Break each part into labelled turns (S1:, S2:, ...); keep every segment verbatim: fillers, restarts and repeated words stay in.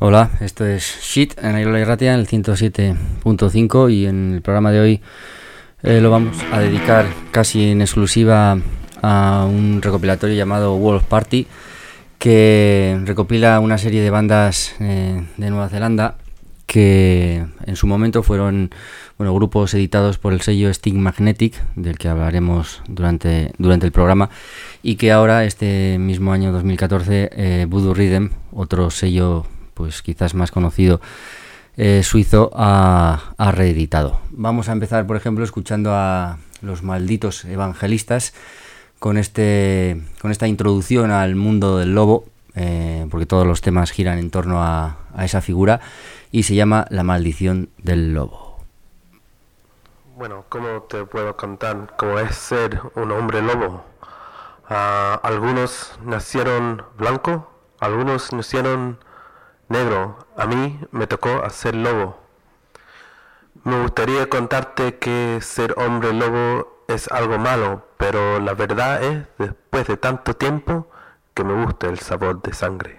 S1: Hola, esto es Shit en Airola Irratia en el ciento siete punto cinco y en el programa de hoy eh, lo vamos a dedicar casi en exclusiva a un recopilatorio llamado Wolf Party, que recopila una serie de bandas eh, de Nueva Zelanda que en su momento fueron bueno, grupos editados por el sello Sting Magnetic, del que hablaremos durante, durante el programa, y que ahora, este mismo año dos mil catorce, eh, Voodoo Rhythm, otro sello pues quizás más conocido eh, suizo, ha, ha reeditado. Vamos a empezar, por ejemplo, escuchando a Los Malditos Evangelistas con, este, con esta introducción al mundo del lobo, eh, porque todos los temas giran en torno a, a esa figura, y se llama La Maldición del Lobo.
S2: Bueno, ¿cómo te puedo contar cómo es ser un hombre lobo? Uh, algunos nacieron blanco, algunos nacieron negro. A mí me tocó hacer lobo. Me gustaría contarte que ser hombre lobo es algo malo, pero la verdad es, después de tanto tiempo, que me gusta el sabor de sangre.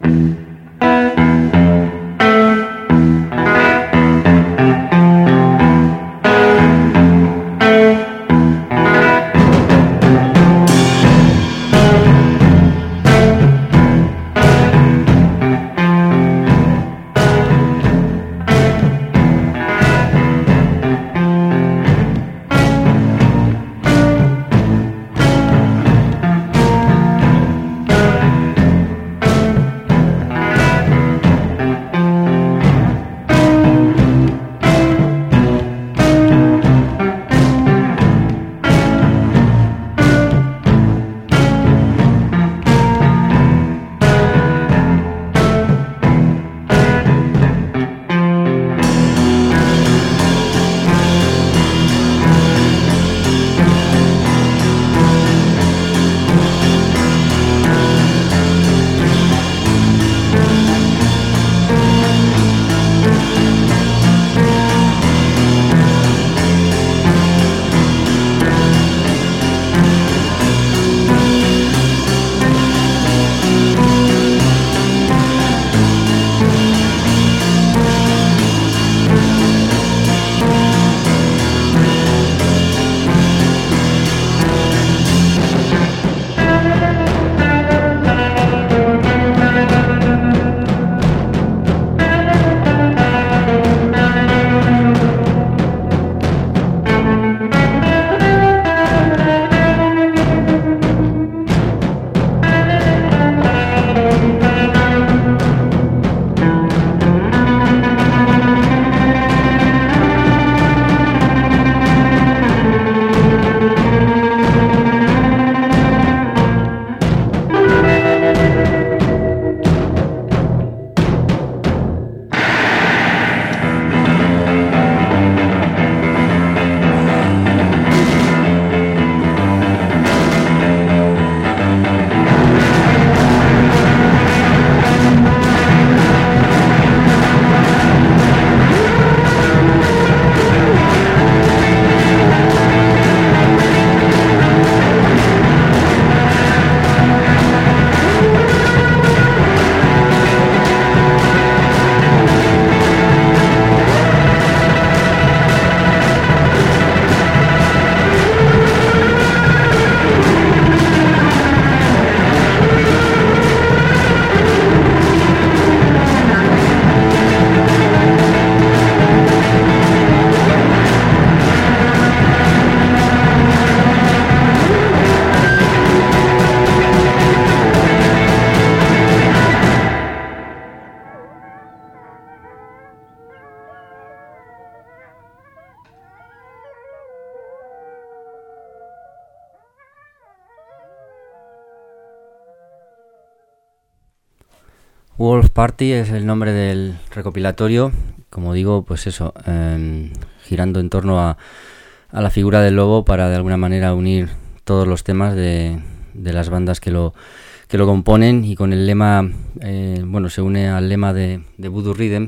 S1: Wolf Party es el nombre del recopilatorio, como digo, pues eso, eh, girando en torno a, a la figura del lobo para de alguna manera unir todos los temas de, de las bandas que lo que lo componen, y con el lema, eh, bueno, se une al lema de, de Voodoo Rhythm,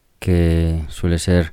S1: que suele ser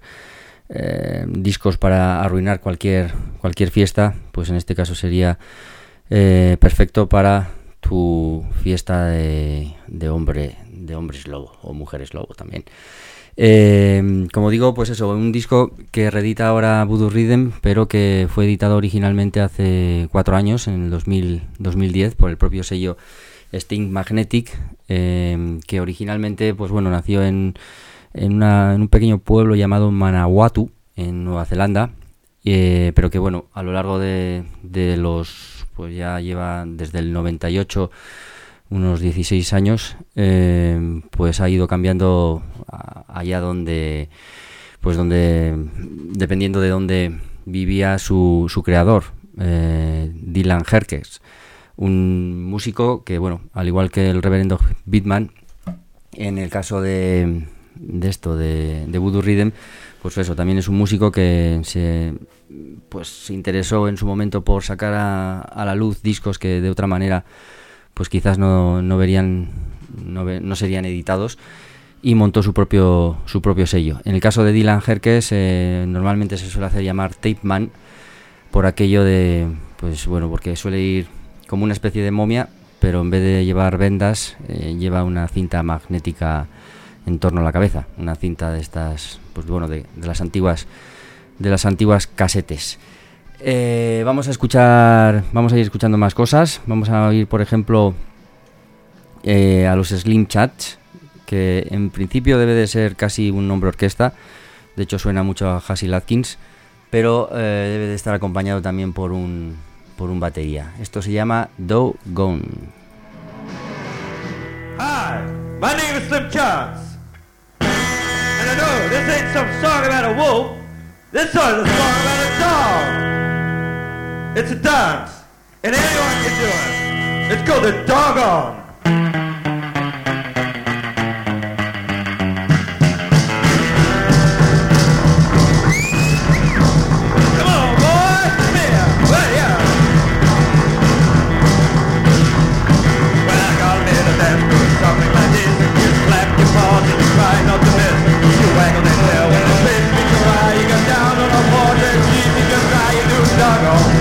S1: eh, discos para arruinar cualquier cualquier fiesta, pues en este caso sería eh, perfecto para tu fiesta de, de hombre, de hombres lobo o mujeres lobo también. Eh, como digo, pues eso, un disco que reedita ahora Voodoo Rhythm, pero que fue editado originalmente hace cuatro años, en el dos mil, dos mil diez, por el propio sello Sting Magnetic, eh, que originalmente, pues bueno, nació en, en, una, en un pequeño pueblo llamado Manawatu, en Nueva Zelanda, eh, pero que bueno, a lo largo de, de los, pues ya lleva desde el noventa y ocho unos dieciséis años, eh, pues ha ido cambiando a, allá donde, pues donde, dependiendo de dónde vivía su, su creador, eh, Dylan Herkes, un músico que, bueno, al igual que el reverendo Beatman, en el caso de, de esto, de, de Voodoo Rhythm, pues eso, también es un músico que se, pues, se interesó en su momento por sacar a, a la luz discos que de otra manera pues quizás no, no verían, no, ve, no serían editados, y montó su propio su propio sello. En el caso de Dylan Herkes, eh, normalmente se suele hacer llamar Tape Man, por aquello de, pues bueno, porque suele ir como una especie de momia, pero en vez de llevar vendas, eh, lleva una cinta magnética en torno a la cabeza, una cinta de estas, pues bueno, de, de las antiguas, de las antiguas casetes. Eh, vamos a escuchar, vamos a ir escuchando más cosas. Vamos a oír, por ejemplo, eh, a los Slim Chats, que en principio debe de ser casi un nombre orquesta. De hecho, suena mucho a Hasil Atkins, pero eh, debe de estar acompañado también por un por un batería. Esto se llama Doggone.
S3: Hi, my name is Slim Chats, and I know this ain't some song about a wolf. This song is a song about a dog. It's a dance, and anyone can do it. It's called the Doggone. Come on, boy, come here. Well, yeah. Well, I got a little dance doing something like this. You clap your paws and you try not to miss. You waggle that tail when the fish meets your eye. You get down on the water and you can try. You do the Doggone.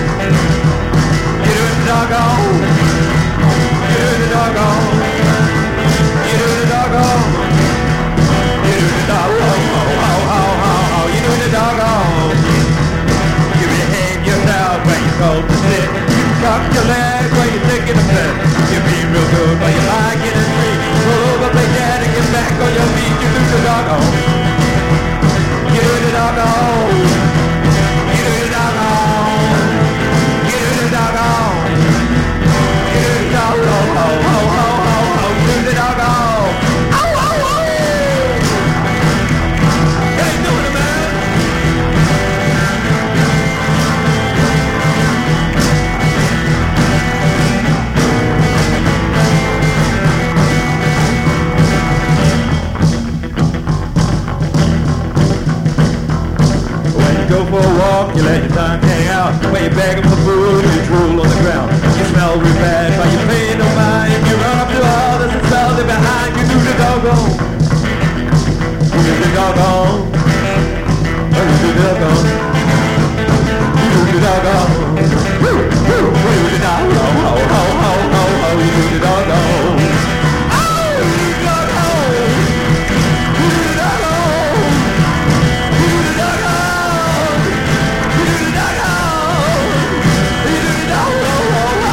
S3: Doggone, you do the doggone, you do the doggone, you do the doggone, ho, ho, ho, ho, ho, you do the doggone. You behave yourself when you're told to sit. You cock your legs when you're taking a piss. You be real good when you like it and free. Roll over, play dead and get back on your feet. You do the doggone, you do the doggone, you do the doggone, you do the doggone. Ho, ho, ho, ho, ho, ho, do the doggo. Ow, ow, ow. Hey, doing it, man. When you go for a walk, you let your tongue hang out. When you're begging for food, you drool on the ground. You smell real bad, but you pay no mind. You run up to others and spell them behind. You do the doggone. You do the doggone. You do the doggone. You do the doggone. Woo, woo, you do the doggone. Ho, ho, ho, ho, ho, you do the doggone. Oh, you do the doggone. You do the doggone. You do the doggone. You do the doggone. You do the doggone.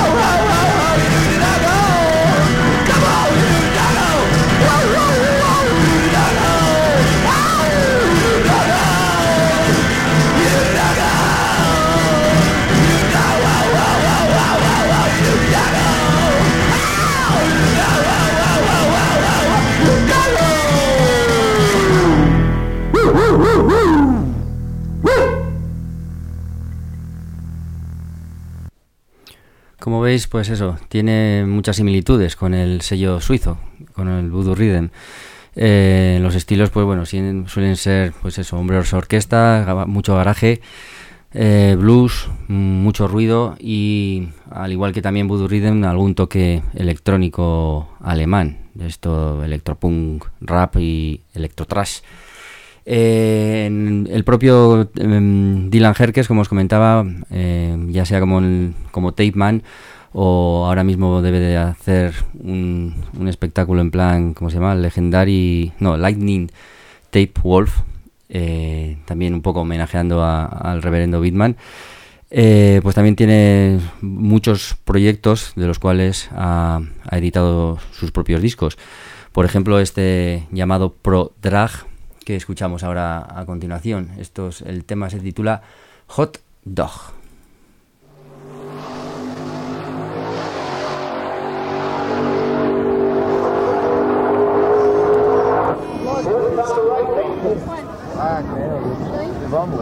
S1: Como veis, pues eso, tiene muchas similitudes con el sello suizo, con el Voodoo Rhythm. Eh, los estilos, pues bueno, suelen ser, pues eso, hombres orquesta, mucho garaje, eh, blues, mucho ruido y, al igual que también Voodoo Rhythm, algún toque electrónico alemán, esto electropunk, rap y electrotrash. Eh, en el propio eh, Dylan Herkes, como os comentaba, eh, ya sea como, el, como Tape Man o ahora mismo debe de hacer un, un espectáculo en plan, ¿cómo se llama? Legendary, no, Lightning Tape Wolf, eh, también un poco homenajeando a, al reverendo Beatman. Eh, pues también tiene muchos proyectos de los cuales ha, ha editado sus propios discos. Por ejemplo, este llamado Pro Drag que escuchamos ahora a continuación. Esto es, el tema se titula Hot Dog.
S4: Ah, creo. Vamos,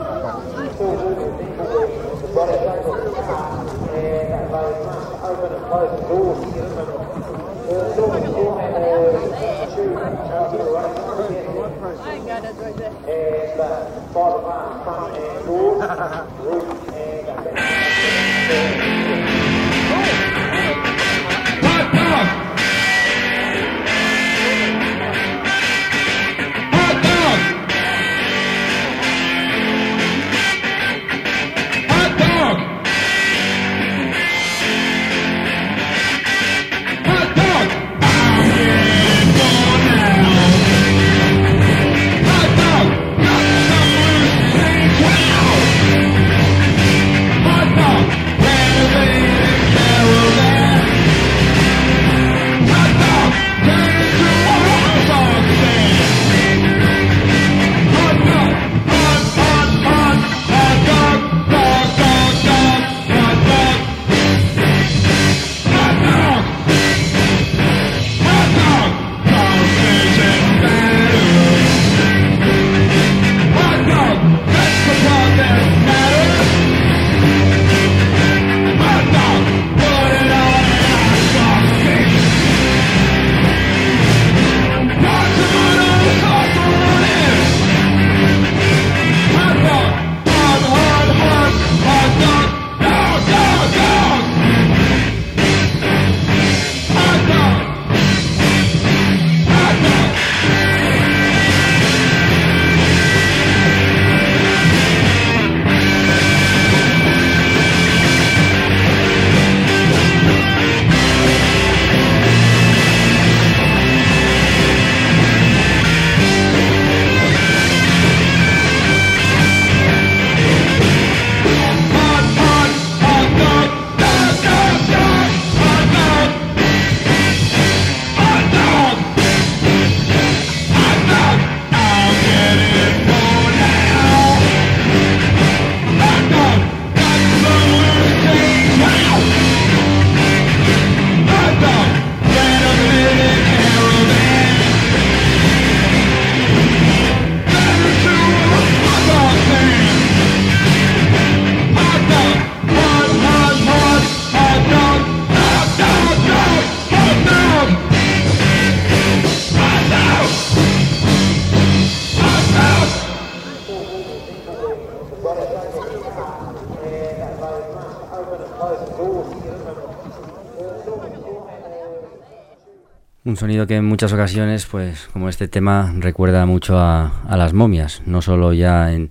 S1: Un sonido que en muchas ocasiones, pues como este tema, recuerda mucho a, a las momias, no solo ya en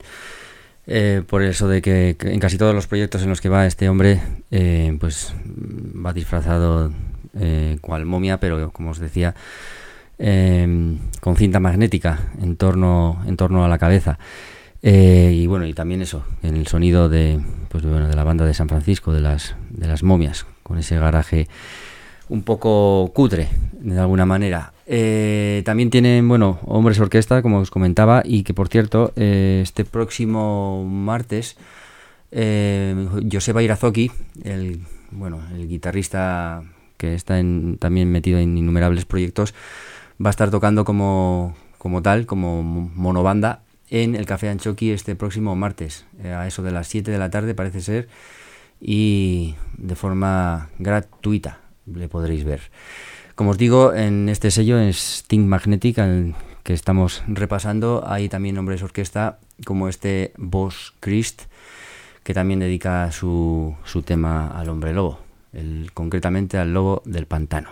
S1: eh, por eso de que, que en casi todos los proyectos en los que va este hombre, eh, pues va disfrazado eh, cual momia, pero como os decía, eh, con cinta magnética en torno, en torno a la cabeza. Eh, y bueno, y también eso, en el sonido de, pues bueno, de la banda de San Francisco, de las, de las momias, con ese garaje un poco cutre, de alguna manera. Eh, también tienen, bueno, hombres orquesta, como os comentaba, y que por cierto, eh, este próximo martes, eh, Joseba Irazoki, el, bueno, el guitarrista que está en, también metido en innumerables proyectos, va a estar tocando como, como tal, como monobanda, en el Café Anchoqui este próximo martes, eh, a eso de las siete de la tarde parece ser, y de forma gratuita le podréis ver. Como os digo, en este sello, en Sting Magnetic, al que estamos repasando, hay también hombres orquesta como este Boss Christ, que también dedica su, su tema al hombre lobo, el, concretamente al lobo del pantano.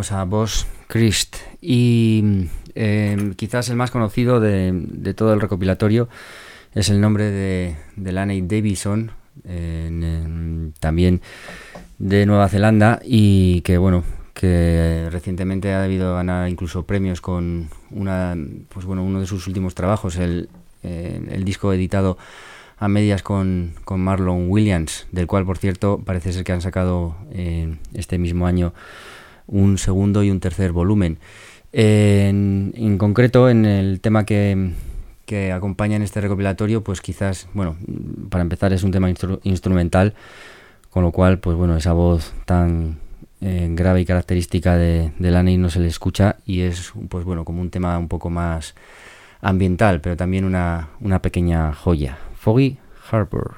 S1: tenemos a Boss Christ y eh, quizás el más conocido de, de todo el recopilatorio es el nombre de, de Laney Davidson, eh, en, en, también de Nueva Zelanda, y que bueno que recientemente ha debido ganar incluso premios con una pues bueno uno de sus últimos trabajos, el, eh, el disco editado a medias con, con Marlon Williams, del cual por cierto parece ser que han sacado eh, este mismo año un segundo y un tercer volumen. Eh, en, en concreto, en el tema que, que acompaña en este recopilatorio, pues quizás, bueno, para empezar es un tema instru- instrumental, con lo cual, pues bueno, esa voz tan eh, grave y característica de, de Laney no se le escucha, y es, pues bueno, como un tema un poco más ambiental, pero también una, una pequeña joya. Foggy Harbor.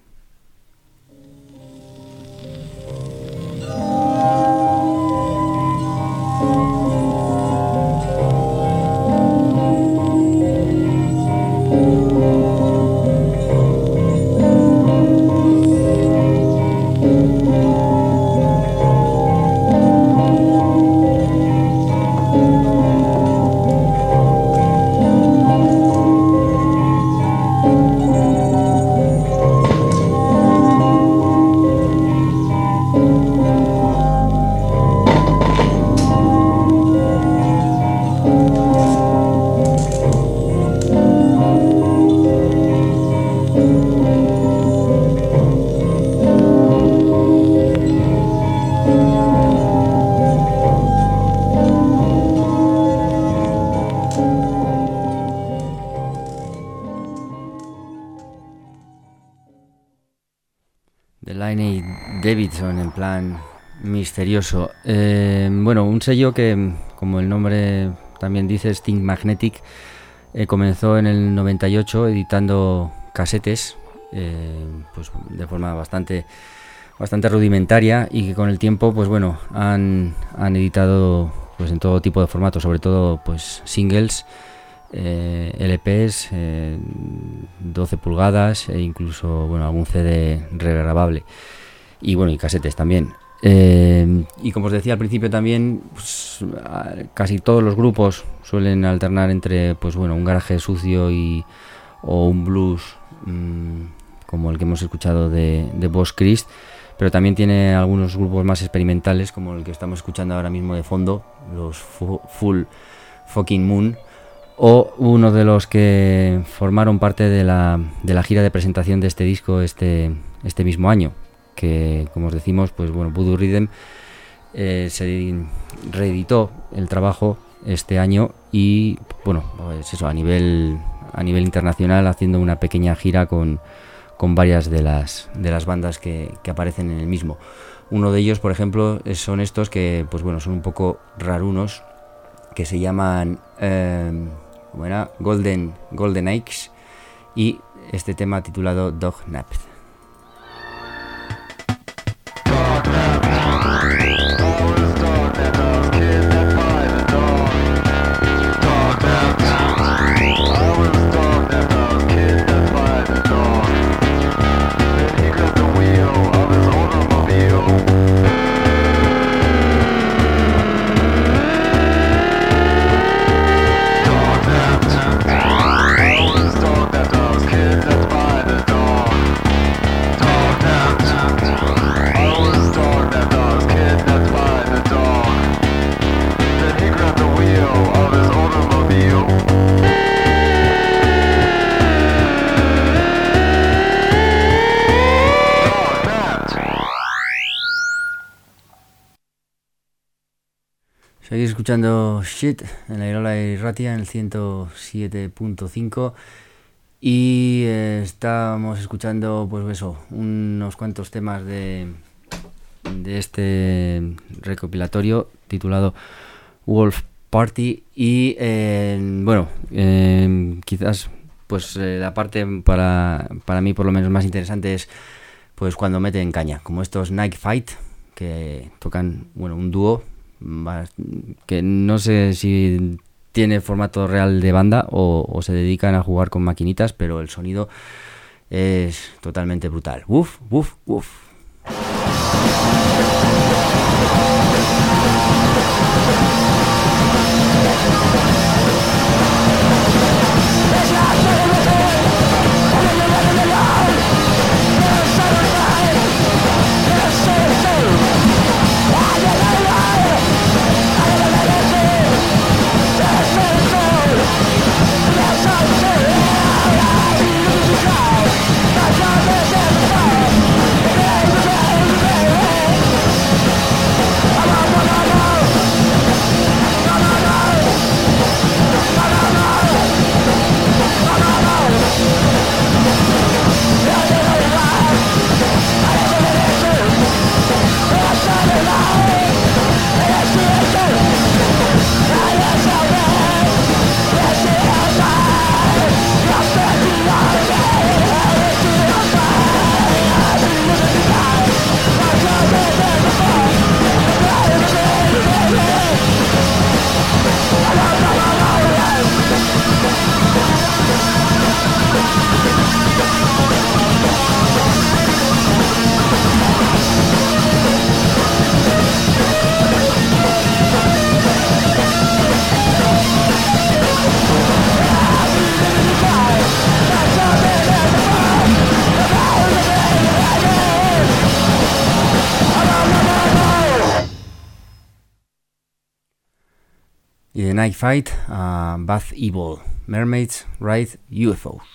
S1: Davidson, en plan misterioso. Eh, bueno, un sello que, como el nombre también dice, Sting Magnetic, eh, comenzó en el noventa y ocho editando casetes, eh, pues de forma bastante bastante rudimentaria, y que con el tiempo, pues bueno, han, han editado pues en todo tipo de formatos, sobre todo pues singles, eh, L Ps, eh, doce pulgadas e incluso bueno algún C D regrabable. Y bueno, y casetes también. Eh, y como os decía al principio también, pues, casi todos los grupos suelen alternar entre, pues bueno, un garaje sucio y o un blues mmm, como el que hemos escuchado de, de Boss Christ, pero también tiene algunos grupos más experimentales, como el que estamos escuchando ahora mismo de fondo, los fu- Full Fucking Moon, o uno de los que formaron parte de la, de la gira de presentación de este disco este, este mismo año, que como os decimos, pues bueno, Voodoo Rhythm eh, se reeditó el trabajo este año, y bueno, pues eso, a nivel a nivel internacional, haciendo una pequeña gira con, con varias de las de las bandas que, que aparecen en el mismo. Uno de ellos, por ejemplo, son estos que pues bueno, son un poco rarunos, que se llaman eh, ¿cómo era? Golden Golden Aches, y este tema titulado Dog Nap. Seguís escuchando Shit en la Irola y Ratia en el ciento siete punto cinco, y eh, estamos escuchando pues eso, unos cuantos temas de, de este recopilatorio titulado Wolf Party, y eh, bueno, eh, quizás pues eh, la parte para, para mí por lo menos más interesante es pues cuando meten caña, como estos Night Fight, que tocan bueno un dúo que no sé si tiene formato real de banda o, o se dedican a jugar con maquinitas, pero el sonido es totalmente brutal. Uf, uf, uf. Night Fight a Bath Evil, Mermaids Ride U F Os.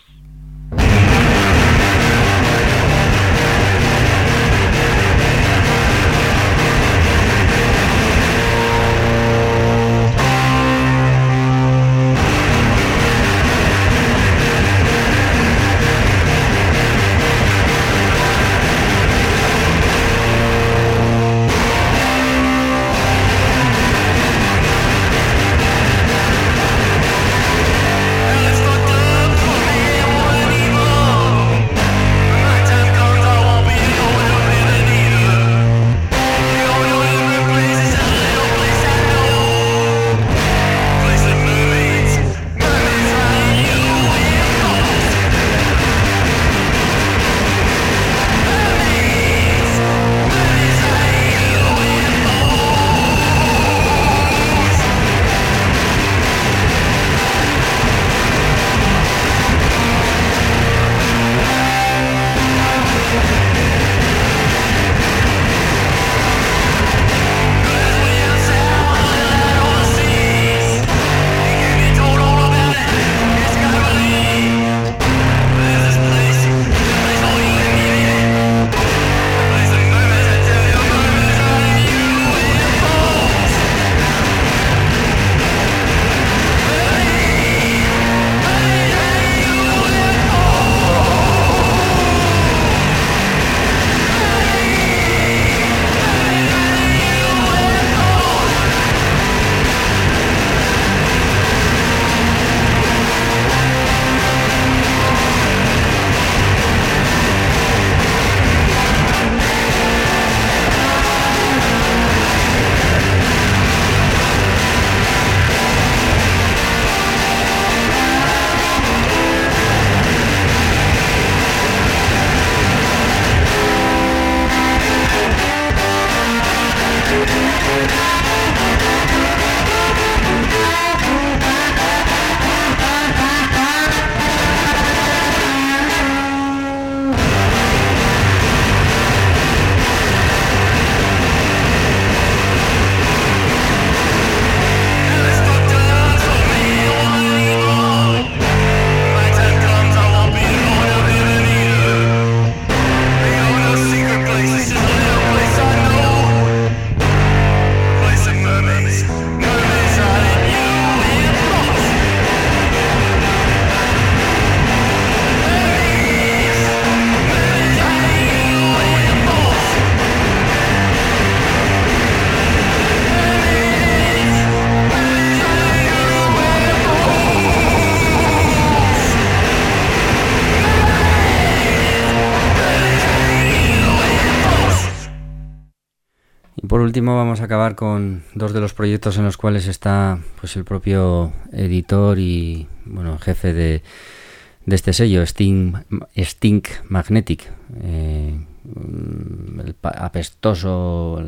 S1: Por último vamos a acabar con dos de los proyectos en los cuales está pues el propio editor y bueno jefe de, de este sello, Stink, Stink Magnetic, eh, el apestoso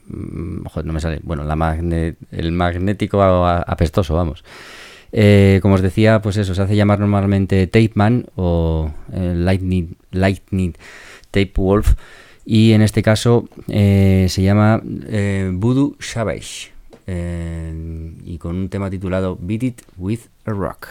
S1: joder, no me sale, bueno, la magne, el magnético apestoso, vamos. Eh, como os decía, pues eso, se hace llamar normalmente Tape Man o eh, Lightning, Lightning Tape Wolf, y en este caso eh, se llama eh, Voodoo Savage, eh, y con un tema titulado Beat It With a Rock.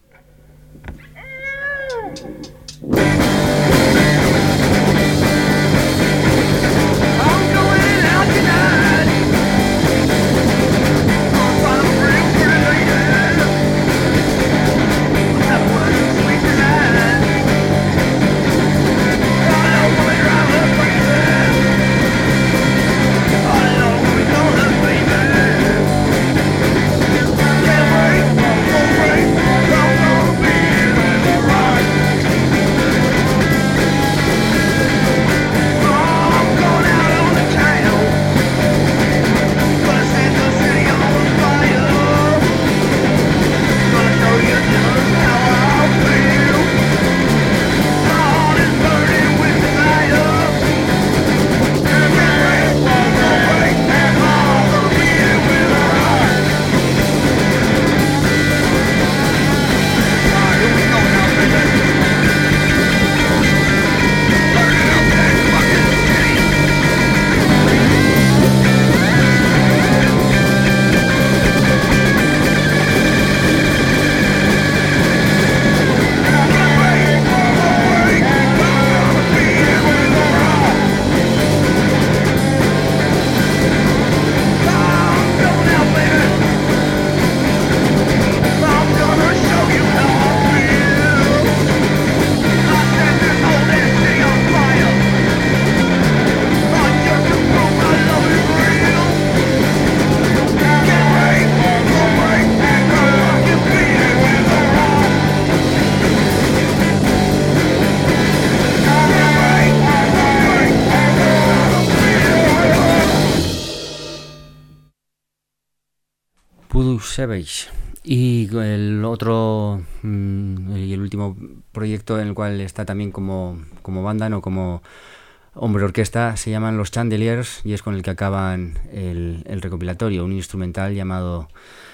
S1: Voodoo Savage. Y el otro mmm, y el último proyecto en el cual está también como, como banda, no como hombre orquesta, se llaman Los Chandeliers, y es con el que acaban el, el recopilatorio, un instrumental llamado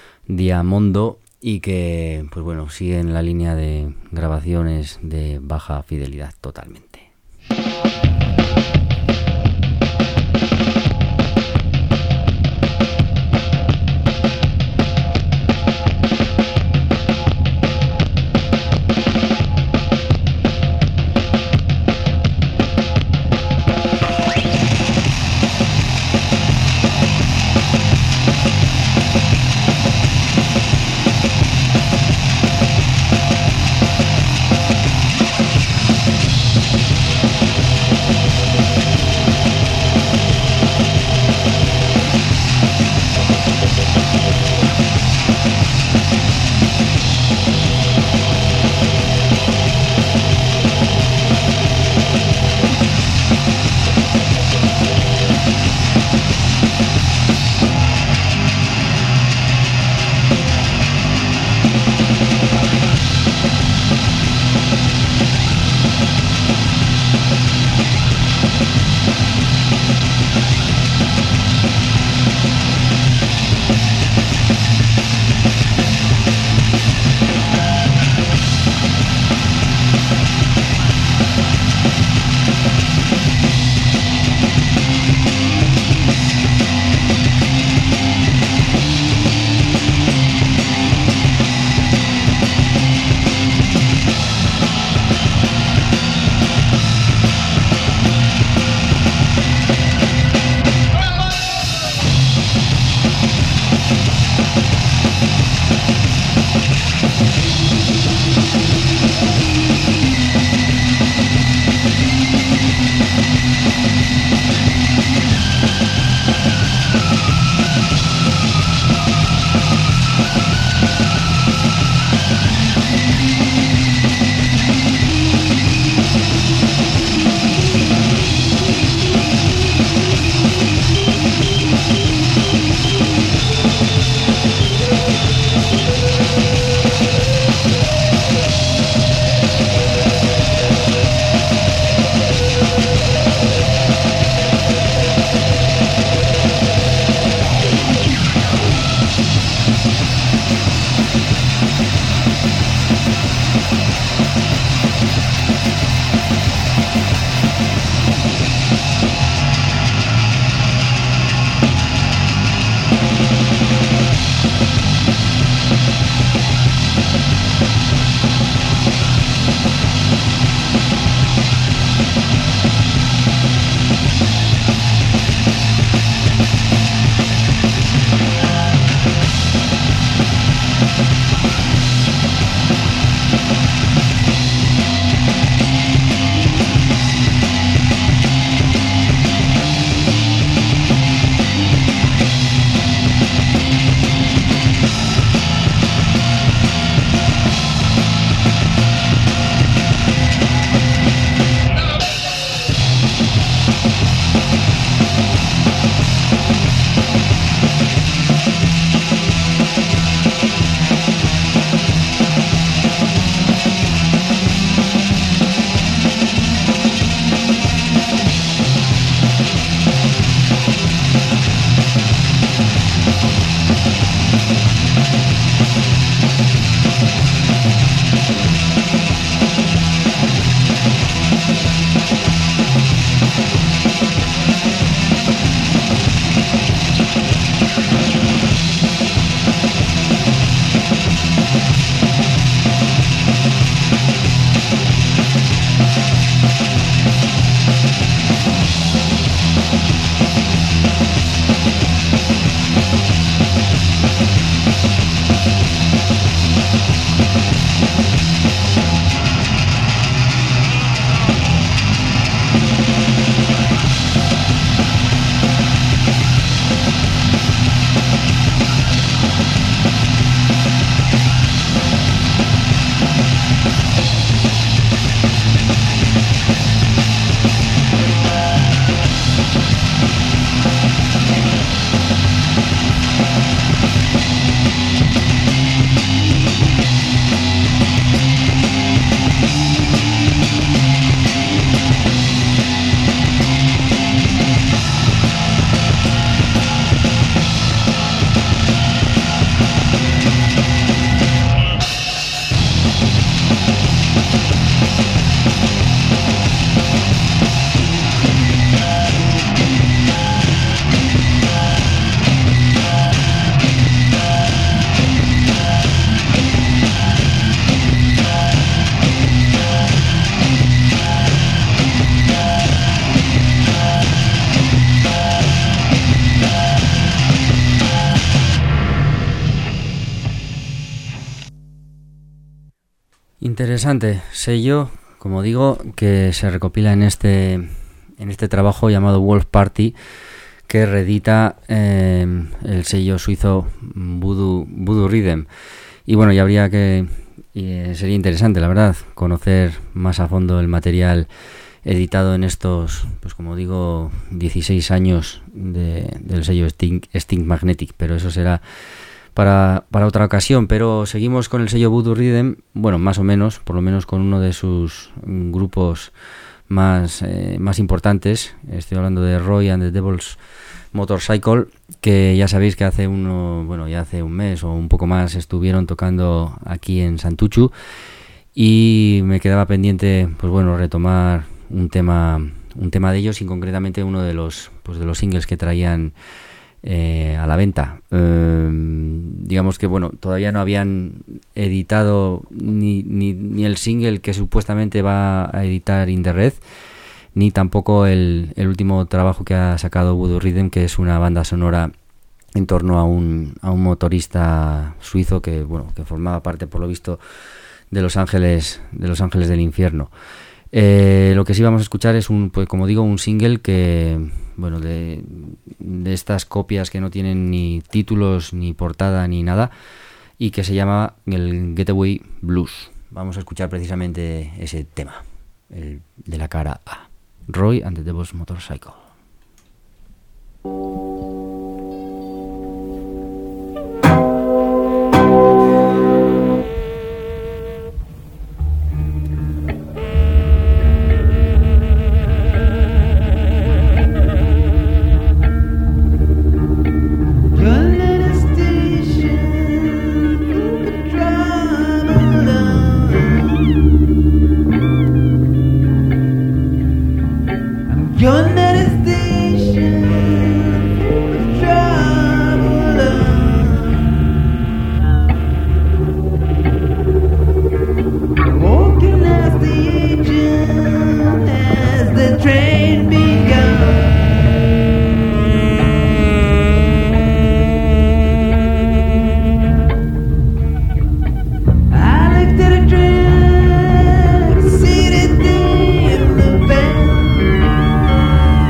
S1: Diamondo, y que pues bueno, sigue en la línea de grabaciones de baja fidelidad totalmente.
S5: We'll be right back.
S1: Interesante sello, como digo, que se recopila en este en este trabajo llamado Wolf Party, que reedita eh, el sello suizo Voodoo, Voodoo Rhythm. Y bueno, ya habría que eh, sería interesante, la verdad, conocer más a fondo el material editado en estos, pues como digo, dieciséis años de, del sello Sting, Sting Magnetic, pero eso será Para, para otra ocasión. Pero seguimos con el sello Voodoo Rhythm, bueno, más o menos, por lo menos con uno de sus grupos más, eh, más importantes. Estoy hablando de Roy and the Devil's Motorcycle, que ya sabéis que hace uno, bueno, ya hace un mes o un poco más estuvieron tocando aquí en Santuchu, y me quedaba pendiente, pues bueno, retomar un tema, un tema de ellos, y concretamente uno de los, pues de los singles que traían Eh, a la venta. Eh, digamos que bueno, todavía no habían editado ni, ni, ni el single que supuestamente va a editar In The Red, ni tampoco el, el último trabajo que ha sacado Voodoo Rhythm, que es una banda sonora en torno a un, a un motorista suizo que bueno, que formaba parte, por lo visto, de Los Ángeles, de Los Ángeles del Infierno. Eh, lo que sí vamos a escuchar es un, pues como digo, un single que, bueno, de, de estas copias que no tienen ni títulos, ni portada, ni nada, y que se llama el Getaway Blues. Vamos a escuchar precisamente ese tema, el de la cara A, Roy and the Devil's Motorcycle.
S5: You're not a station for traveler. Walking as the agent as the train begun. I looked at a track, seated there in the van.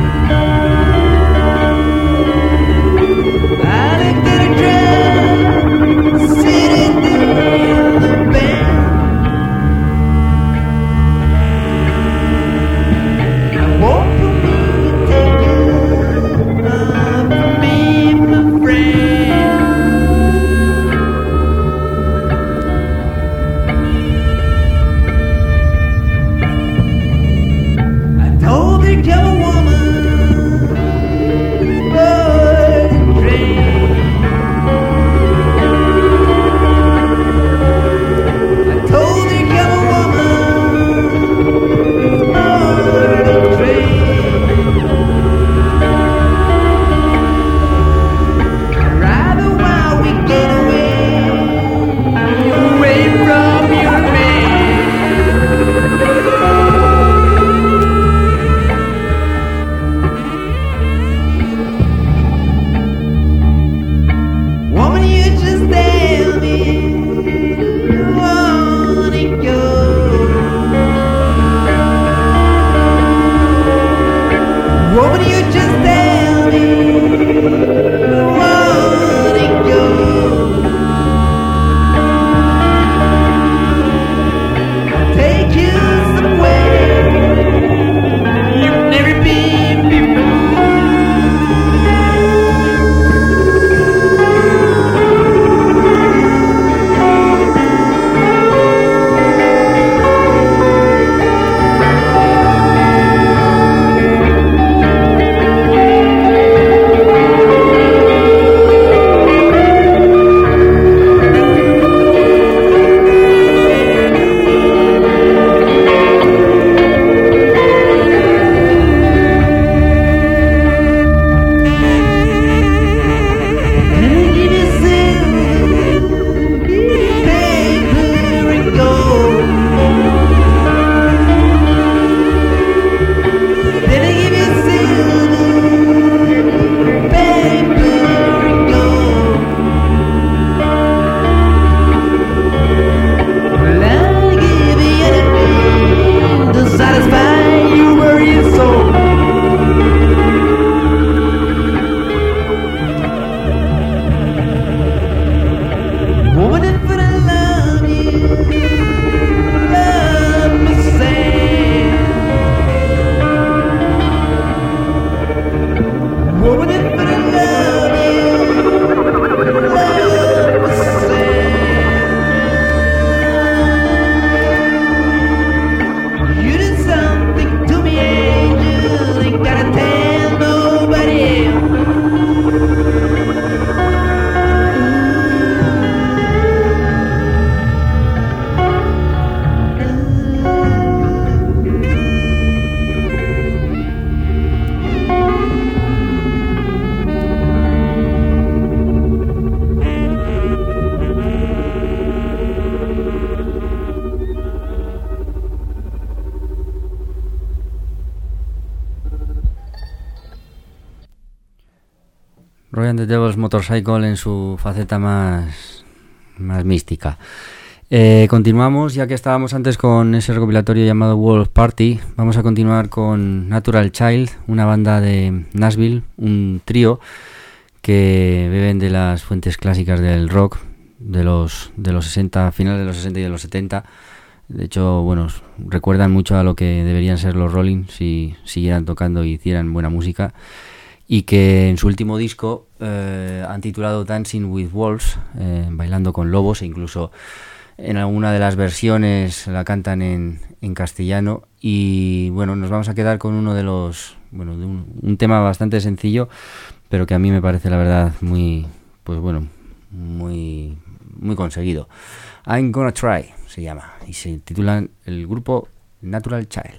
S1: Roy and the Devil's Motorcycle en su faceta más, más mística. Eh, continuamos, ya que estábamos antes con ese recopilatorio llamado Wolf Party, vamos a continuar con Natural Child, una banda de Nashville, un trío que beben de las fuentes clásicas del rock de los de los sesenta, finales de los sesenta y de los setenta. De hecho, bueno, recuerdan mucho a lo que deberían ser los Rolling si siguieran tocando y hicieran buena música. Y que en su último disco eh, han titulado Dancing with Wolves, eh, bailando con lobos, e incluso en alguna de las versiones la cantan en, en castellano. Y bueno, nos vamos a quedar con uno de los, bueno, de un, un tema bastante sencillo, pero que a mí me parece la verdad muy, pues bueno, muy, muy conseguido. I'm Gonna Try se llama, y se titulan el grupo Natural Child.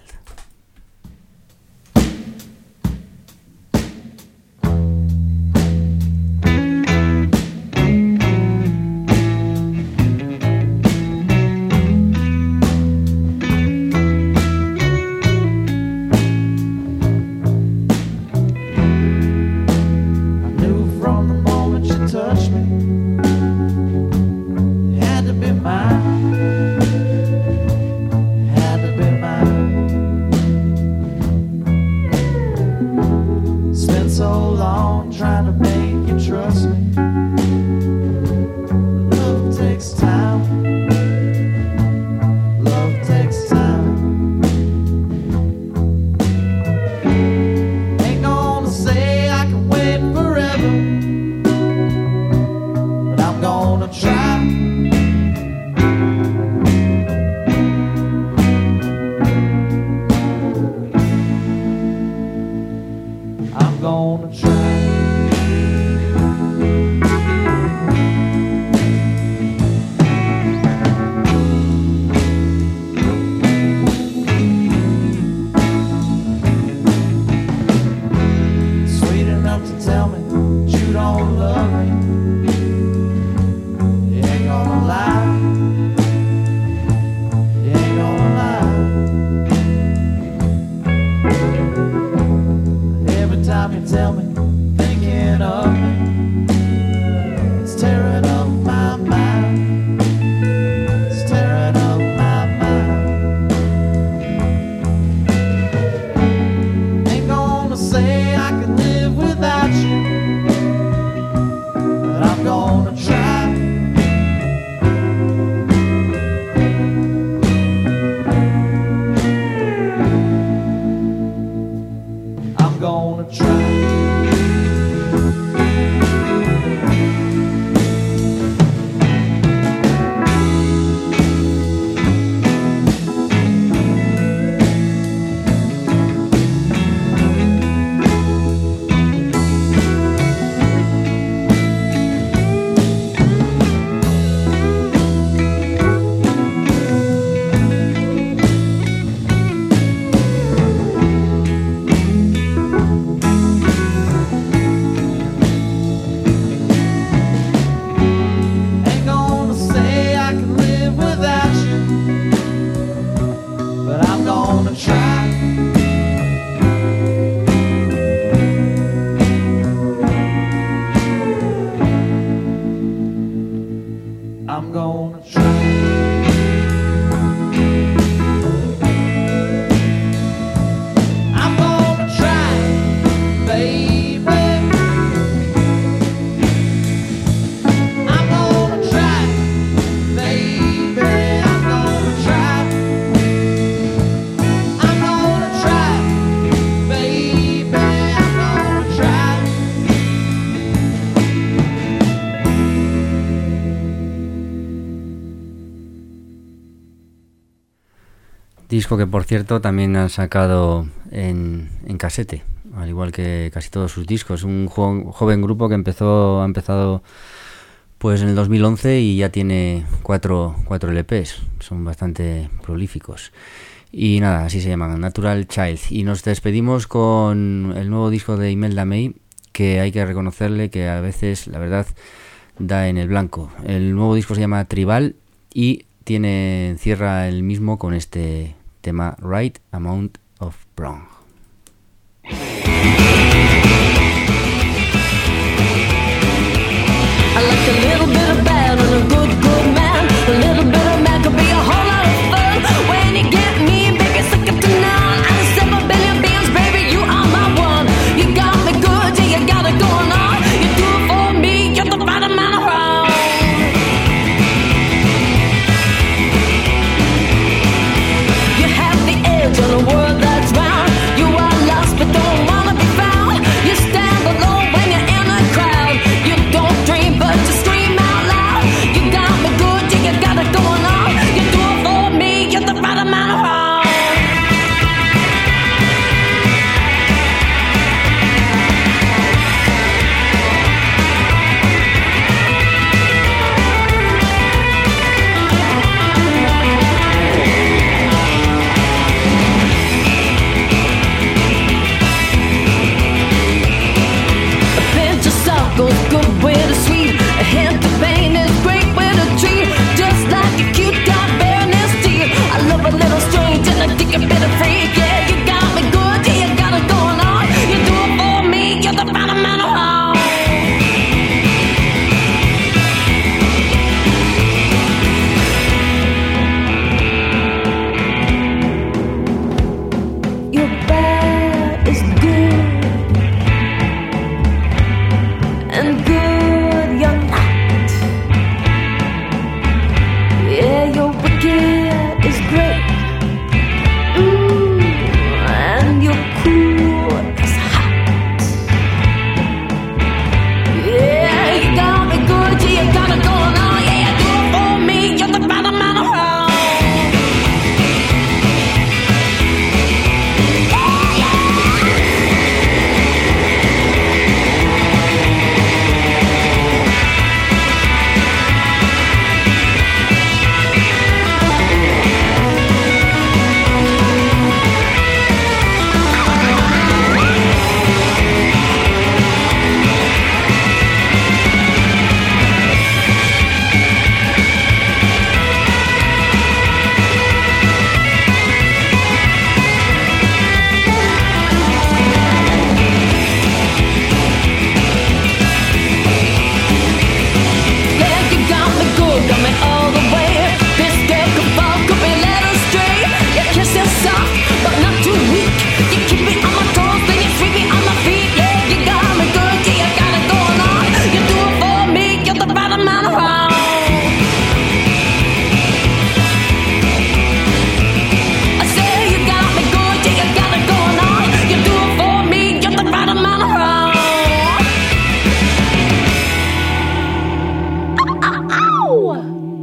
S1: Disco que, por cierto, también han sacado en, en casete, al igual que casi todos sus discos. Un jo- joven grupo que empezó ha empezado pues en el dos mil once y ya tiene cuatro, cuatro L Pes. Son bastante prolíficos. Y nada, así se llaman, Natural Child. Y nos despedimos con el nuevo disco de Imelda May, que hay que reconocerle que a veces, la verdad, da en el blanco. El nuevo disco se llama Tribal y tiene cierra el mismo con este tema Right Amount of Brown.
S6: Yeah, you got me good, yeah, you got it going on. You do it for me, you're the bottom man around. Your bad is good, and good you're not. Yeah, your wicked is great. Ooh, and your cool is hot. Yeah, you got me good, yeah, you got it going on. Yeah, you do it for me, you're the bottom man around. Yeah, you got me good, got me all the way. This girl could fall, could be led astray. Your kiss is soft, but not too weak. You keep me on my toes, then you sweep me on my feet. Yeah, you got me good, yeah, you got it going on. You do it for me, you're the bottom man around. I say you got me good, yeah, you got it going on. You do it for me, you're the bottom man around. Ow!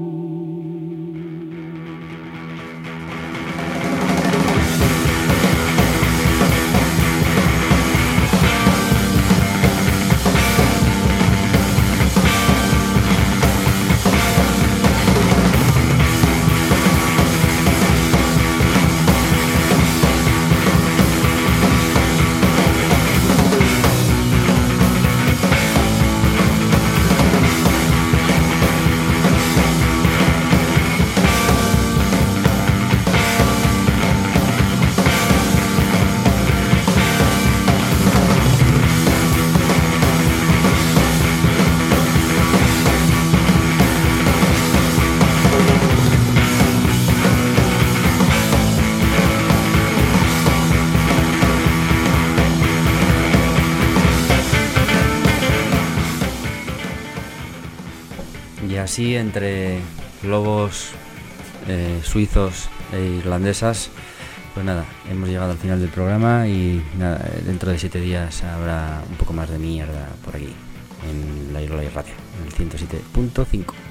S1: Y así, entre lobos eh, suizos e irlandesas, pues nada, hemos llegado al final del programa y nada, dentro de siete días habrá un poco más de mierda por aquí, en la Irlanda Radio, en el ciento siete punto cinco.